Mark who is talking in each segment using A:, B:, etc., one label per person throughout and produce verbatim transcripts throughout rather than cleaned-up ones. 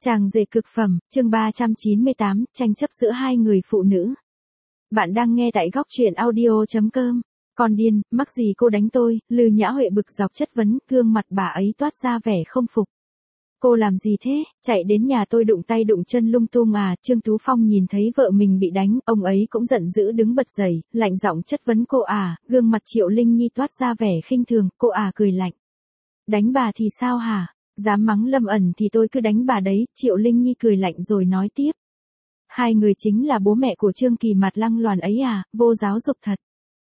A: Chàng rể cực phẩm, chương ba trăm chín mươi tám, tranh chấp giữa hai người phụ nữ. Bạn đang nghe tại góc truyện audio chấm com. Con điên, mắc gì cô đánh tôi? Lư Nhã Huệ bực dọc chất vấn, gương mặt bà ấy toát ra vẻ không phục. Cô làm gì thế? Chạy đến nhà tôi đụng tay đụng chân lung tung à? Trương Tú Phong nhìn thấy vợ mình bị đánh, ông ấy cũng giận dữ đứng bật dậy, lạnh giọng chất vấn cô à, gương mặt Triệu Linh Nhi toát ra vẻ khinh thường, cô à cười lạnh. Đánh bà thì sao hả? Dám mắng Lâm ẩn thì tôi cứ đánh bà đấy, Triệu Linh Nhi cười lạnh rồi nói tiếp. Hai người chính là bố mẹ của Trương Kỳ mặt lăng loàn ấy à, vô giáo dục thật.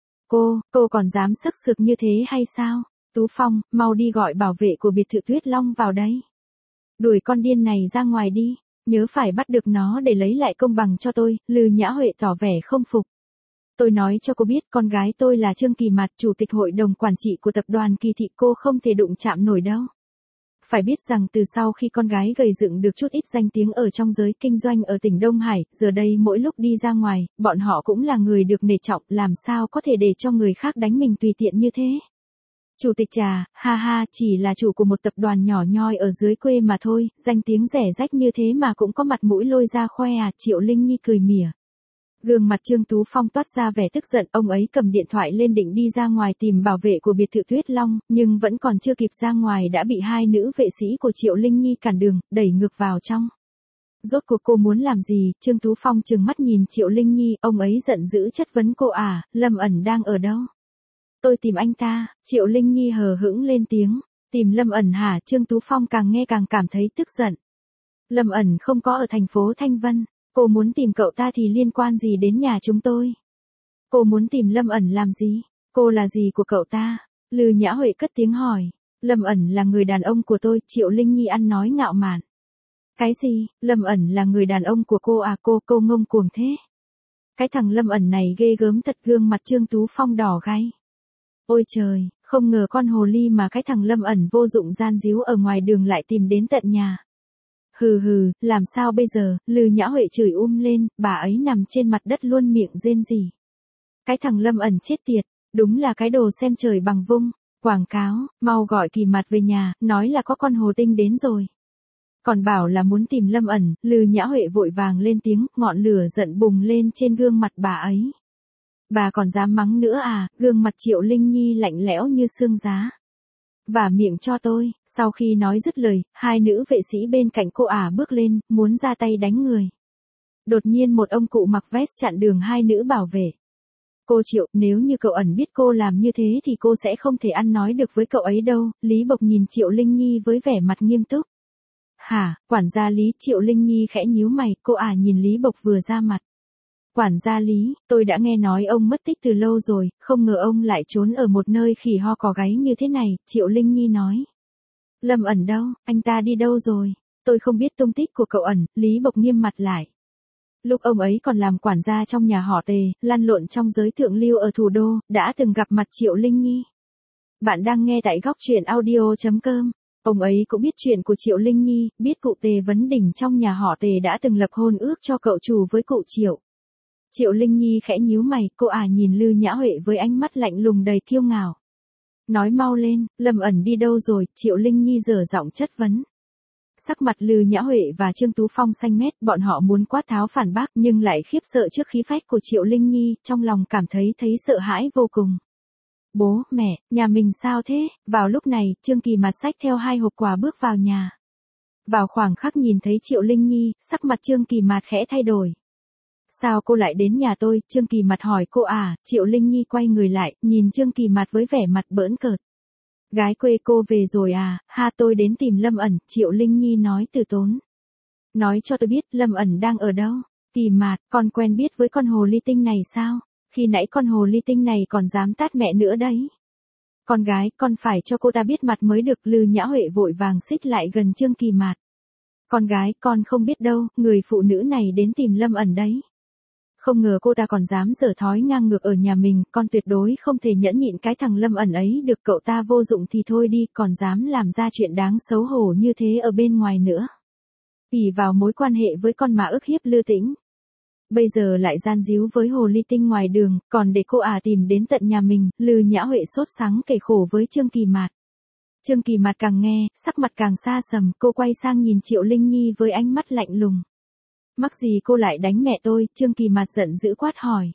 A: Cô, cô còn dám sức sực như thế hay sao? Tú Phong, mau đi gọi bảo vệ của biệt thự Tuyết Long vào đây. Đuổi con điên này ra ngoài đi, nhớ phải bắt được nó để lấy lại công bằng cho tôi, Lư Nhã Huệ tỏ vẻ không phục. Tôi nói cho cô biết con gái tôi là Trương Kỳ Mạt, chủ tịch hội đồng quản trị của tập đoàn Kỳ Thị, cô không thể đụng chạm nổi đâu. Phải biết rằng từ sau khi con gái gầy dựng được chút ít danh tiếng ở trong giới kinh doanh ở tỉnh Đông Hải, giờ đây mỗi lúc đi ra ngoài, bọn họ cũng là người được nể trọng, làm sao có thể để cho người khác đánh mình tùy tiện như thế. Chủ tịch trà, ha ha, chỉ là chủ của một tập đoàn nhỏ nhoi ở dưới quê mà thôi, danh tiếng rẻ rách như thế mà cũng có mặt mũi lôi ra khoe à, Triệu Linh Nhi cười mỉa. Gương mặt Trương Tú Phong toát ra vẻ tức giận, ông ấy cầm điện thoại lên định đi ra ngoài tìm bảo vệ của biệt thự Tuyết Long, nhưng vẫn còn chưa kịp ra ngoài đã bị hai nữ vệ sĩ của Triệu Linh Nhi cản đường, đẩy ngược vào trong. Rốt cuộc cô muốn làm gì? Trương Tú Phong trừng mắt nhìn Triệu Linh Nhi, ông ấy giận dữ chất vấn cô à, Lâm ẩn đang ở đâu? Tôi tìm anh ta, Triệu Linh Nhi hờ hững lên tiếng, tìm Lâm ẩn hả? Trương Tú Phong càng nghe càng cảm thấy tức giận. Lâm ẩn không có ở thành phố Thanh Vân. Cô muốn tìm cậu ta thì liên quan gì đến nhà chúng tôi? Cô muốn tìm Lâm ẩn làm gì? Cô là gì của cậu ta? Lư Nhã Huệ cất tiếng hỏi. Lâm ẩn là người đàn ông của tôi, Triệu Linh Nhi ăn nói ngạo mạn. Cái gì? Lâm ẩn là người đàn ông của cô à? Cô, cô ngông cuồng thế. Cái thằng Lâm ẩn này ghê gớm thật, gương mặt Trương Tú Phong đỏ gay. Ôi trời, không ngờ con hồ ly mà cái thằng Lâm ẩn vô dụng gian díu ở ngoài đường lại tìm đến tận nhà. Hừ hừ, làm sao bây giờ? Lư Nhã Huệ chửi um lên, bà ấy nằm trên mặt đất luôn miệng rên rỉ. Cái thằng Lâm ẩn chết tiệt, đúng là cái đồ xem trời bằng vung. Quảng cáo, mau gọi Kỳ Mạt về nhà, nói là có con hồ tinh đến rồi. Còn bảo là muốn tìm Lâm ẩn, Lư Nhã Huệ vội vàng lên tiếng, ngọn lửa giận bùng lên trên gương mặt bà ấy. Bà còn dám mắng nữa à? Gương mặt Triệu Linh Nhi lạnh lẽo như xương giá. Vả miệng cho tôi. Sau khi nói dứt lời, hai nữ vệ sĩ bên cạnh cô ả bước lên, muốn ra tay đánh người. Đột nhiên một ông cụ mặc vest chặn đường hai nữ bảo vệ. Cô Triệu, nếu như cậu ẩn biết cô làm như thế thì cô sẽ không thể ăn nói được với cậu ấy đâu. Lý Bộc nhìn Triệu Linh Nhi với vẻ mặt nghiêm túc. Hả? Quản gia Lý? Triệu Linh Nhi khẽ nhíu mày, cô ả nhìn Lý Bộc vừa ra mặt. Quản gia Lý, tôi đã nghe nói ông mất tích từ lâu rồi, không ngờ ông lại trốn ở một nơi khỉ ho cò gáy như thế này, Triệu Linh Nhi nói. Lâm ẩn đâu, anh ta đi đâu rồi? Tôi không biết tung tích của cậu ẩn, Lý Bộc nghiêm mặt lại. Lúc ông ấy còn làm quản gia trong nhà họ Tề, lăn lộn trong giới thượng lưu ở thủ đô, đã từng gặp mặt Triệu Linh Nhi. Bạn đang nghe tại góc truyện audio chấm com. Ông ấy cũng biết chuyện của Triệu Linh Nhi, biết cụ Tề Vấn Đỉnh trong nhà họ Tề đã từng lập hôn ước cho cậu chủ với cụ Triệu. Triệu Linh Nhi khẽ nhíu mày, cô à nhìn Lư Nhã Huệ với ánh mắt lạnh lùng đầy kiêu ngạo. Nói mau lên, Lâm ẩn đi đâu rồi? Triệu Linh Nhi dở giọng chất vấn. Sắc mặt Lư Nhã Huệ và Trương Tú Phong xanh mét, bọn họ muốn quát tháo phản bác nhưng lại khiếp sợ trước khí phách của Triệu Linh Nhi, trong lòng cảm thấy thấy sợ hãi vô cùng. Bố, mẹ, nhà mình sao thế? Vào lúc này, Trương Kỳ Mạt xách theo hai hộp quà bước vào nhà. Vào khoảng khắc nhìn thấy Triệu Linh Nhi, sắc mặt Trương Kỳ Mạt khẽ thay đổi. Sao cô lại đến nhà tôi? Trương Kỳ Mạt hỏi cô à, Triệu Linh Nhi quay người lại, nhìn Trương Kỳ Mạt với vẻ mặt bỡn cợt. Gái quê cô về rồi à? Ha, tôi đến tìm Lâm ẩn, Triệu Linh Nhi nói từ tốn. Nói cho tôi biết Lâm ẩn đang ở đâu? Kỳ Mạt, con quen biết với con hồ ly tinh này sao? Khi nãy con hồ ly tinh này còn dám tát mẹ nữa đấy. Con gái, con phải cho cô ta biết mặt mới được. Lư Nhã Huệ vội vàng xích lại gần Trương Kỳ Mạt. Con gái, con không biết đâu, người phụ nữ này đến tìm Lâm ẩn đấy. Không ngờ cô ta còn dám giở thói ngang ngược ở nhà mình, con tuyệt đối không thể nhẫn nhịn cái thằng Lâm ẩn ấy được, cậu ta vô dụng thì thôi đi, còn dám làm ra chuyện đáng xấu hổ như thế ở bên ngoài nữa. ỷ vào mối quan hệ với con mà ức hiếp Lư Tĩnh. Bây giờ lại gian díu với hồ ly tinh ngoài đường, còn để cô ả tìm đến tận nhà mình, Lư Nhã Huệ sốt sắng kể khổ với Trương Kỳ Mạt. Trương Kỳ Mạt càng nghe, sắc mặt càng xa sầm, cô quay sang nhìn Triệu Linh Nhi với ánh mắt lạnh lùng. Mắc gì cô lại đánh mẹ tôi? Trương Kỳ Mạt giận dữ quát hỏi.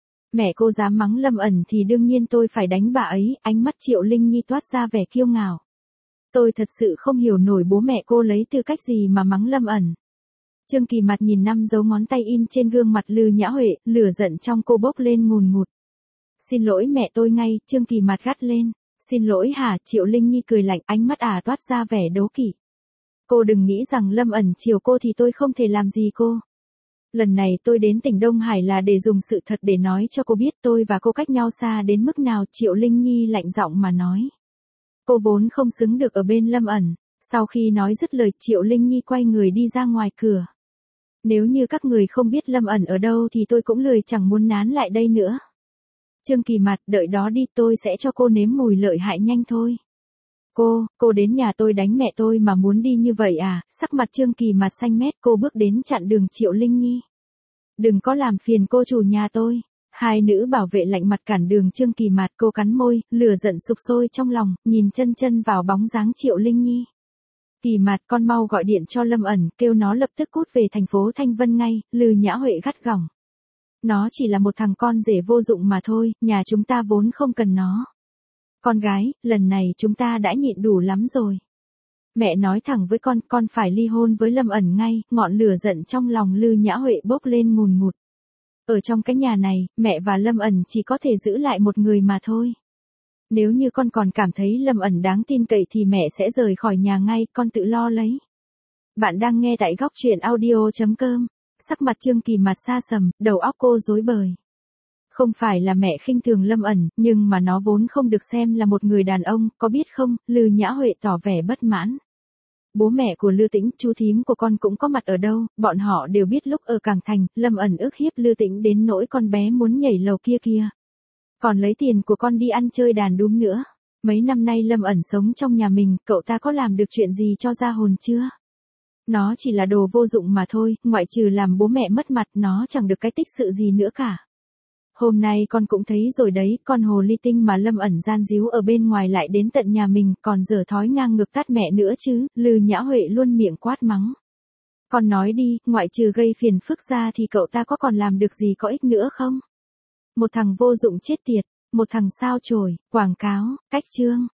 A: Mẹ cô dám mắng Lâm ẩn thì đương nhiên tôi phải đánh bà ấy, ánh mắt Triệu Linh Nhi toát ra vẻ kiêu ngạo. Tôi thật sự không hiểu nổi bố mẹ cô lấy tư cách gì mà mắng Lâm ẩn. Trương Kỳ Mạt nhìn năm dấu ngón tay in trên gương mặt Lư Nhã Huệ, lửa giận trong cô bốc lên ngùn ngụt. Xin lỗi mẹ tôi ngay, Trương Kỳ Mạt gắt lên. Xin lỗi hả? Triệu Linh Nhi cười lạnh, ánh mắt ả toát ra vẻ đố kỵ. Cô đừng nghĩ rằng Lâm ẩn chiều cô thì tôi không thể làm gì cô. Lần này tôi đến tỉnh Đông Hải là để dùng sự thật để nói cho cô biết tôi và cô cách nhau xa đến mức nào. Triệu Linh Nhi lạnh giọng mà nói. Cô vốn không xứng được ở bên Lâm ẩn. Sau khi nói dứt lời, Triệu Linh Nhi quay người đi ra ngoài cửa. Nếu như các người không biết Lâm ẩn ở đâu thì tôi cũng lười chẳng muốn nán lại đây nữa. Trương Kỳ Mạt, đợi đó đi, tôi sẽ cho cô nếm mùi lợi hại nhanh thôi. Cô, cô đến nhà tôi đánh mẹ tôi mà muốn đi như vậy à? Sắc mặt Trương Kỳ Mạt xanh mét, cô bước đến chặn đường Triệu Linh Nhi. Đừng có làm phiền cô chủ nhà tôi. Hai nữ bảo vệ lạnh mặt cản đường Trương Kỳ Mạt, cô cắn môi, lửa giận sục sôi trong lòng, nhìn chân chân vào bóng dáng Triệu Linh Nhi. Kỳ Mạt, con mau gọi điện cho Lâm ẩn, kêu nó lập tức cút về thành phố Thanh Vân ngay. Lư Nhã Huệ gắt gỏng. Nó chỉ là một thằng con rể vô dụng mà thôi, nhà chúng ta vốn không cần nó. Con gái, lần này chúng ta đã nhịn đủ lắm rồi. Mẹ nói thẳng với con, con phải ly hôn với Lâm ẩn ngay. Ngọn lửa giận trong lòng Lư Nhã Huệ bốc lên ngùn ngụt. Ở trong cái nhà này, mẹ và Lâm ẩn chỉ có thể giữ lại một người mà thôi. Nếu như con còn cảm thấy Lâm ẩn đáng tin cậy thì mẹ sẽ rời khỏi nhà ngay, con tự lo lấy. Bạn đang nghe tại góc truyện audio chấm com. Sắc mặt Trương Kỳ Mạt xa sầm, đầu óc cô rối bời. Không phải là mẹ khinh thường Lâm ẩn, nhưng mà nó vốn không được xem là một người đàn ông, có biết không? Lư Nhã Huệ tỏ vẻ bất mãn. Bố mẹ của Lư Tĩnh, chú thím của con cũng có mặt ở đâu, bọn họ đều biết lúc ở Cảng Thành, Lâm ẩn ức hiếp Lư Tĩnh đến nỗi con bé muốn nhảy lầu kia kia. Còn lấy tiền của con đi ăn chơi đàn đúm nữa. Mấy năm nay Lâm ẩn sống trong nhà mình, cậu ta có làm được chuyện gì cho ra hồn chưa? Nó chỉ là đồ vô dụng mà thôi, ngoại trừ làm bố mẹ mất mặt, nó chẳng được cái tích sự gì nữa cả. Hôm nay con cũng thấy rồi đấy, con hồ ly tinh mà Lâm ẩn gian díu ở bên ngoài lại đến tận nhà mình, còn dở thói ngang ngược tát mẹ nữa chứ. Lư Nhã Huệ luôn miệng quát mắng. Con nói đi, ngoại trừ gây phiền phức ra thì cậu ta có còn làm được gì có ích nữa không? Một thằng vô dụng chết tiệt, một thằng sao chổi, quảng cáo, cách chương.